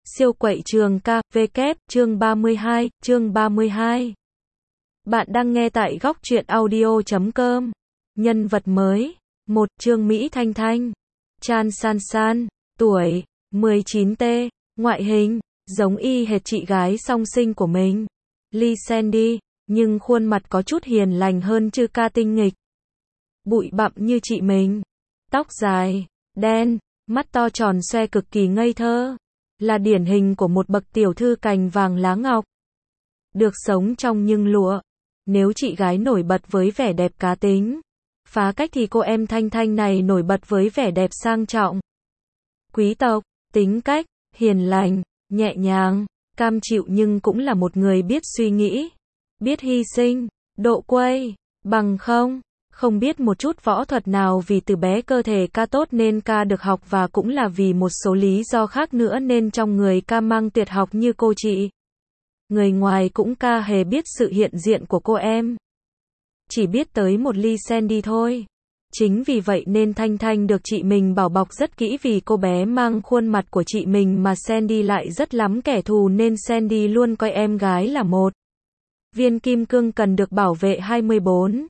Siêu quậy trường ca, vk, chương 32, chương 32. Bạn đang nghe tại góc truyện audio.com. Nhân vật mới. 1. Trương Mỹ Thanh Thanh. Chan San San. Tuổi, 19T. Ngoại hình, giống y hệt chị gái song sinh của mình, Lee Sandy, nhưng khuôn mặt có chút hiền lành hơn chư ca tinh nghịch. Bụi bặm như chị mình. Tóc dài, đen, mắt to tròn xoe cực kỳ ngây thơ. Là điển hình của một bậc tiểu thư cành vàng lá ngọc. Được sống trong nhưng lụa. Nếu chị gái nổi bật với vẻ đẹp cá tính, phá cách thì cô em Thanh Thanh này nổi bật với vẻ đẹp sang trọng. Quý tộc, tính cách, hiền lành, nhẹ nhàng, cam chịu nhưng cũng là một người biết suy nghĩ, biết hy sinh, độ quây, bằng không biết một chút võ thuật nào vì từ bé cơ thể ca tốt nên ca được học và cũng là vì một số lý do khác nữa nên trong người ca mang tuyệt học như cô chị. Người ngoài cũng ca hề biết sự hiện diện của cô em. Chỉ biết tới một Lee Sandy thôi. Chính vì vậy nên Thanh Thanh được chị mình bảo bọc rất kỹ vì cô bé mang khuôn mặt của chị mình mà Sandy lại rất lắm kẻ thù nên Sandy luôn coi em gái là một viên kim cương cần được bảo vệ 24.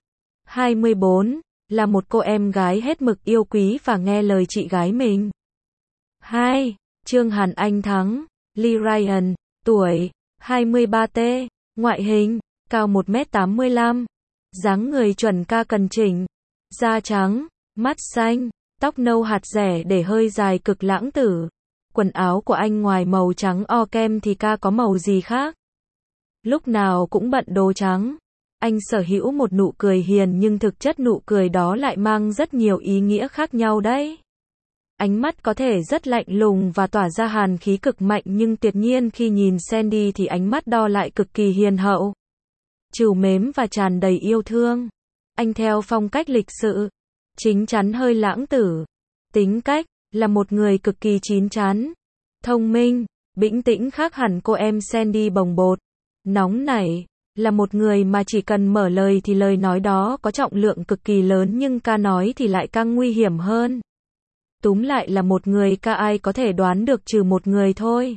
24, là một cô em gái hết mực yêu quý và nghe lời chị gái mình. 2. Trương Hàn Anh Thắng, Lee Ryan, tuổi, 23T, ngoại hình, cao 1m85, dáng người chuẩn ca cần chỉnh, da trắng, mắt xanh, tóc nâu hạt rẻ để hơi dài cực lãng tử. Quần áo của anh ngoài màu trắng o kem thì ca có màu gì khác. Lúc nào cũng bận đồ trắng. Anh sở hữu một nụ cười hiền nhưng thực chất nụ cười đó lại mang rất nhiều ý nghĩa khác nhau đấy. Ánh mắt có thể rất lạnh lùng và tỏa ra hàn khí cực mạnh nhưng tuyệt nhiên khi nhìn Sandy thì ánh mắt đo lại cực kỳ hiền hậu, trìu mến và tràn đầy yêu thương. Anh theo phong cách lịch sự, chính chắn hơi lãng tử. Tính cách, là một người cực kỳ chín chắn, thông minh, bĩnh tĩnh khác hẳn cô em Sandy bồng bột, nóng nảy. Là một người mà chỉ cần mở lời thì lời nói đó có trọng lượng cực kỳ lớn nhưng ca nói thì lại càng nguy hiểm hơn. Túm lại là một người ca ai có thể đoán được trừ một người thôi.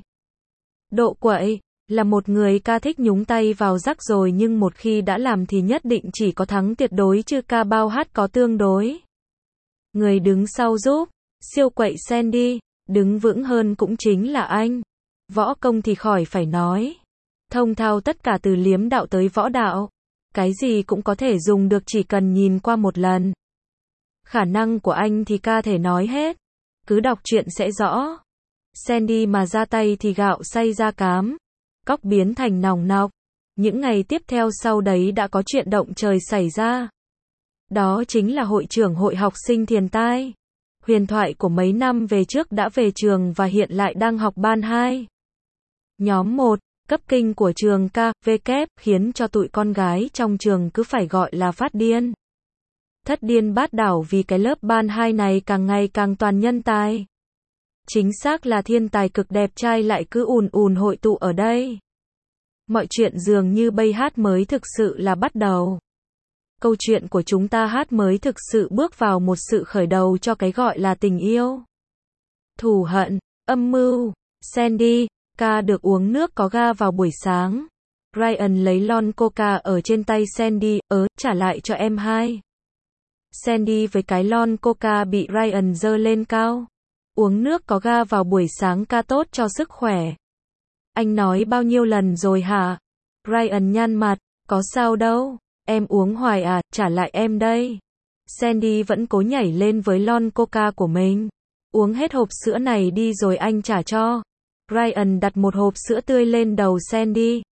Độ quậy, là một người ca thích nhúng tay vào rắc rối nhưng một khi đã làm thì nhất định chỉ có thắng tuyệt đối chứ ca bao hát có tương đối. Người đứng sau giúp, siêu quậy Sandy, đứng vững hơn cũng chính là anh. Võ công thì khỏi phải nói. Thông thạo tất cả từ liếm đạo tới võ đạo. Cái gì cũng có thể dùng được chỉ cần nhìn qua một lần. Khả năng của anh thì ca thể nói hết. Cứ đọc truyện sẽ rõ. Sandy mà ra tay thì gạo xay ra cám. Cóc biến thành nòng nọc. Những ngày tiếp theo sau đấy đã có chuyện động trời xảy ra. Đó chính là hội trưởng hội học sinh Thiền Tai. Huyền thoại của mấy năm về trước đã về trường và hiện lại đang học ban 2. Nhóm 1. Cấp kinh của trường KVK khiến cho tụi con gái trong trường cứ phải gọi là phát điên. Thất điên bát đảo vì cái lớp ban 2 này càng ngày càng toàn nhân tài. Chính xác là thiên tài cực đẹp trai lại cứ ùn hội tụ ở đây. Mọi chuyện dường như bây hát mới thực sự là bắt đầu. Câu chuyện của chúng ta hát mới thực sự bước vào một sự khởi đầu cho cái gọi là tình yêu. Thù hận, âm mưu, Sandy. Ca được uống nước có ga vào buổi sáng. Ryan lấy lon coca ở trên tay Sandy, trả lại cho em hai. Sandy với cái lon coca bị Ryan giơ lên cao. Uống nước có ga vào buổi sáng ca tốt cho sức khỏe. Anh nói bao nhiêu lần rồi hả? Ryan nhăn mặt, có sao đâu, em uống hoài à, trả lại em đây. Sandy vẫn cố nhảy lên với lon coca của mình. Uống hết hộp sữa này đi rồi anh trả cho. Ryan đặt một hộp sữa tươi lên đầu Sandy.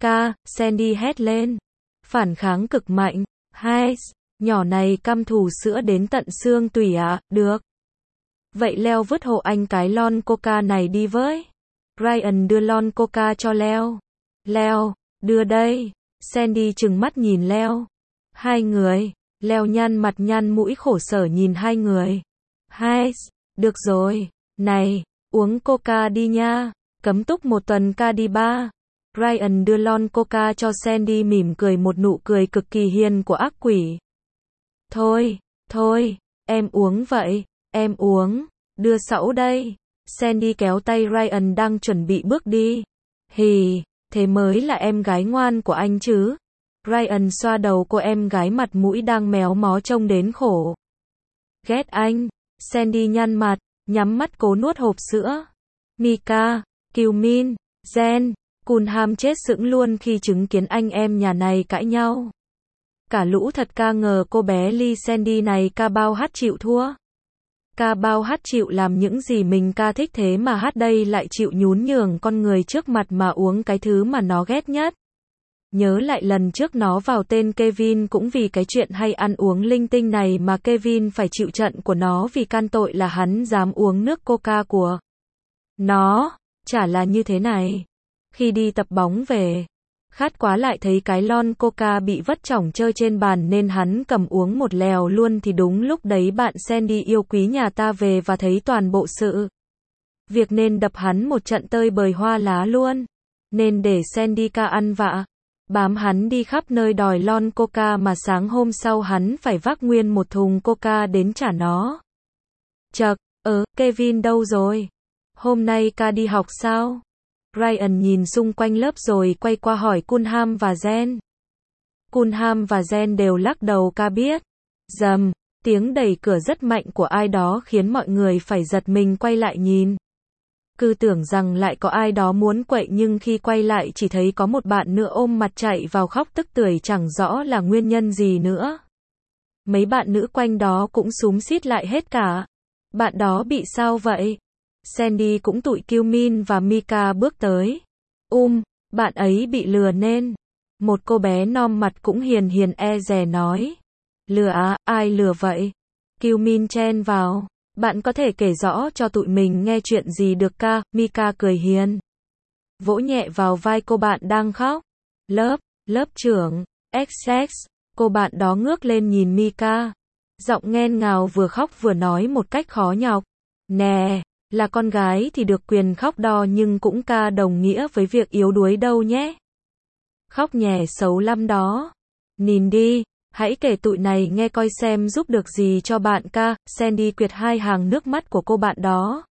Sandy hét lên. Phản kháng cực mạnh. Hai, nhỏ này căm thù sữa đến tận xương tủy à, được. Vậy Leo vứt hộ anh cái lon coca này đi với. Ryan đưa lon coca cho Leo. Leo, đưa đây. Sandy trừng mắt nhìn Leo. Hai người. Leo nhăn mặt nhăn mũi khổ sở nhìn hai người. Hai, được rồi. Này. Uống coca đi nha, cấm túc 1 tuần ca đi ba. Ryan đưa lon coca cho Sandy mỉm cười một nụ cười cực kỳ hiền của ác quỷ. Thôi, em uống vậy, em uống, đưa sẫu đây. Sandy kéo tay Ryan đang chuẩn bị bước đi. Hì, thế mới là em gái ngoan của anh chứ. Ryan xoa đầu cô em gái mặt mũi đang méo mó trông đến khổ. Ghét anh. Sandy nhăn mặt, nhắm mắt cố nuốt hộp sữa. Micah, Kyumin, Jen, Cunham chết sững luôn khi chứng kiến anh em nhà này cãi nhau. Cả lũ thật ca ngờ cô bé Lee Sandy này ca bao hát chịu thua. Ca bao hát chịu làm những gì mình ca thích thế mà hát đây lại chịu nhún nhường con người trước mặt mà uống cái thứ mà nó ghét nhất. Nhớ lại lần trước nó vào tên Kevin cũng vì cái chuyện hay ăn uống linh tinh này mà Kevin phải chịu trận của nó vì can tội là hắn dám uống nước coca của nó. Chả là như thế này. Khi đi tập bóng về, khát quá lại thấy cái lon coca bị vất chỏng chơi trên bàn nên hắn cầm uống một lèo luôn thì đúng lúc đấy bạn Sandy yêu quý nhà ta về và thấy toàn bộ sự việc nên đập hắn một trận tơi bời hoa lá luôn. Nên để Sandy ca ăn vạ. Bám hắn đi khắp nơi đòi lon coca mà sáng hôm sau hắn phải vác nguyên một thùng coca đến trả nó. Chậc, Kevin đâu rồi? Hôm nay ca đi học sao? Ryan nhìn xung quanh lớp rồi quay qua hỏi Cunham và Jen. Cunham và Jen đều lắc đầu ca biết. Rầm, tiếng đẩy cửa rất mạnh của ai đó khiến mọi người phải giật mình quay lại nhìn. Cứ tưởng rằng lại có ai đó muốn quậy nhưng khi quay lại chỉ thấy có một bạn nữa ôm mặt chạy vào khóc tức tưởi chẳng rõ là nguyên nhân gì nữa. Mấy bạn nữ quanh đó cũng xúm xít lại hết cả. Bạn đó bị sao vậy? Sandy cũng tụi Kyumin và Micah bước tới. Bạn ấy bị lừa nên. Một cô bé non mặt cũng hiền hiền e dè nói. Lừa à, ai lừa vậy? Kyumin chen vào. Bạn có thể kể rõ cho tụi mình nghe chuyện gì được ca? Micah cười hiền. Vỗ nhẹ vào vai cô bạn đang khóc. Lớp trưởng, XX. Cô bạn đó ngước lên nhìn Micah. Giọng nghẹn ngào vừa khóc vừa nói một cách khó nhọc. Nè, là con gái thì được quyền khóc đo nhưng cũng ca đồng nghĩa với việc yếu đuối đâu nhé. Khóc nhè xấu lắm đó. Nhìn đi, hãy kể tụi này nghe coi xem giúp được gì cho bạn ca. Sandy quệt hai hàng nước mắt của cô bạn đó.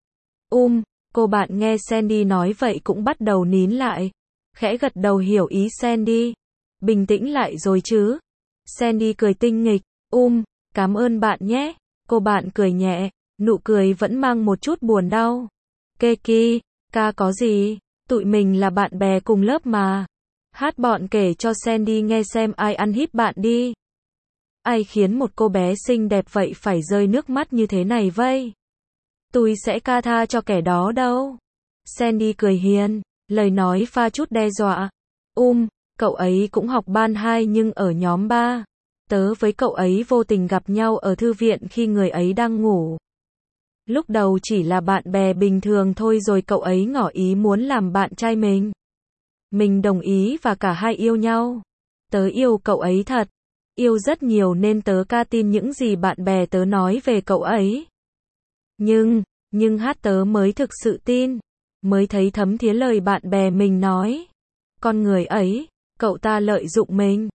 Cô bạn nghe Sandy nói vậy cũng bắt đầu nín lại. Khẽ gật đầu hiểu ý Sandy. Bình tĩnh lại rồi chứ. Sandy cười tinh nghịch. Cảm ơn bạn nhé. Cô bạn cười nhẹ. Nụ cười vẫn mang một chút buồn đau. Keki, ca có gì? Tụi mình là bạn bè cùng lớp mà. Hát bọn kể cho Sandy nghe xem ai ăn hiếp bạn đi. Ai khiến một cô bé xinh đẹp vậy phải rơi nước mắt như thế này vây? Tôi sẽ ca tha cho kẻ đó đâu. Sandy cười hiền, lời nói pha chút đe dọa. Cậu ấy cũng học ban 2 nhưng ở nhóm 3. Tớ với cậu ấy vô tình gặp nhau ở thư viện khi người ấy đang ngủ. Lúc đầu chỉ là bạn bè bình thường thôi rồi cậu ấy ngỏ ý muốn làm bạn trai mình. Mình đồng ý và cả hai yêu nhau. Tớ yêu cậu ấy thật. Yêu rất nhiều nên tớ ca tin những gì bạn bè tớ nói về cậu ấy. Nhưng hát tớ mới thực sự tin. Mới thấy thấm thía lời bạn bè mình nói. Con người ấy, cậu ta lợi dụng mình.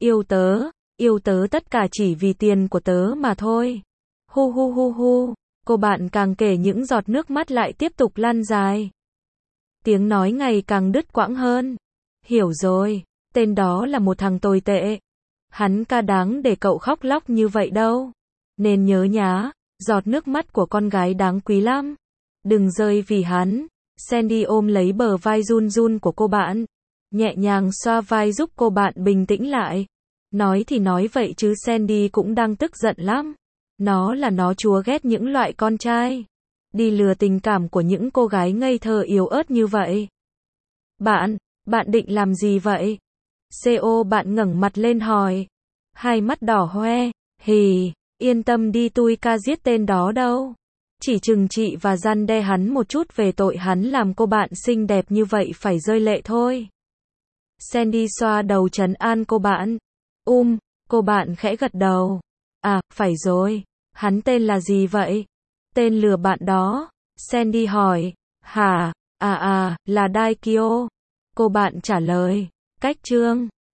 Yêu tớ tất cả chỉ vì tiền của tớ mà thôi. Hu. Cô bạn càng kể những giọt nước mắt lại tiếp tục lăn dài. Tiếng nói ngày càng đứt quãng hơn. Hiểu rồi, tên đó là một thằng tồi tệ. Hắn ca đáng để cậu khóc lóc như vậy đâu. Nên nhớ nhá, giọt nước mắt của con gái đáng quý lắm. Đừng rơi vì hắn. Sandy ôm lấy bờ vai run run của cô bạn. Nhẹ nhàng xoa vai giúp cô bạn bình tĩnh lại. Nói thì nói vậy chứ Sandy cũng đang tức giận lắm. Nó chúa ghét những loại con trai đi lừa tình cảm của những cô gái ngây thơ yếu ớt như vậy. Bạn định làm gì vậy? CO bạn ngẩng mặt lên hỏi. Hai mắt đỏ hoe. Hì, yên tâm đi tôi ca giết tên đó đâu. Chỉ trừng trị và răn đe hắn một chút về tội hắn làm cô bạn xinh đẹp như vậy phải rơi lệ thôi. Sandy xoa đầu trấn an cô bạn. Cô bạn khẽ gật đầu. À, phải rồi. Hắn tên là gì vậy? Tên lừa bạn đó. Sandy hỏi. Hả? Là Daikyo. Cô bạn trả lời. Cách chương.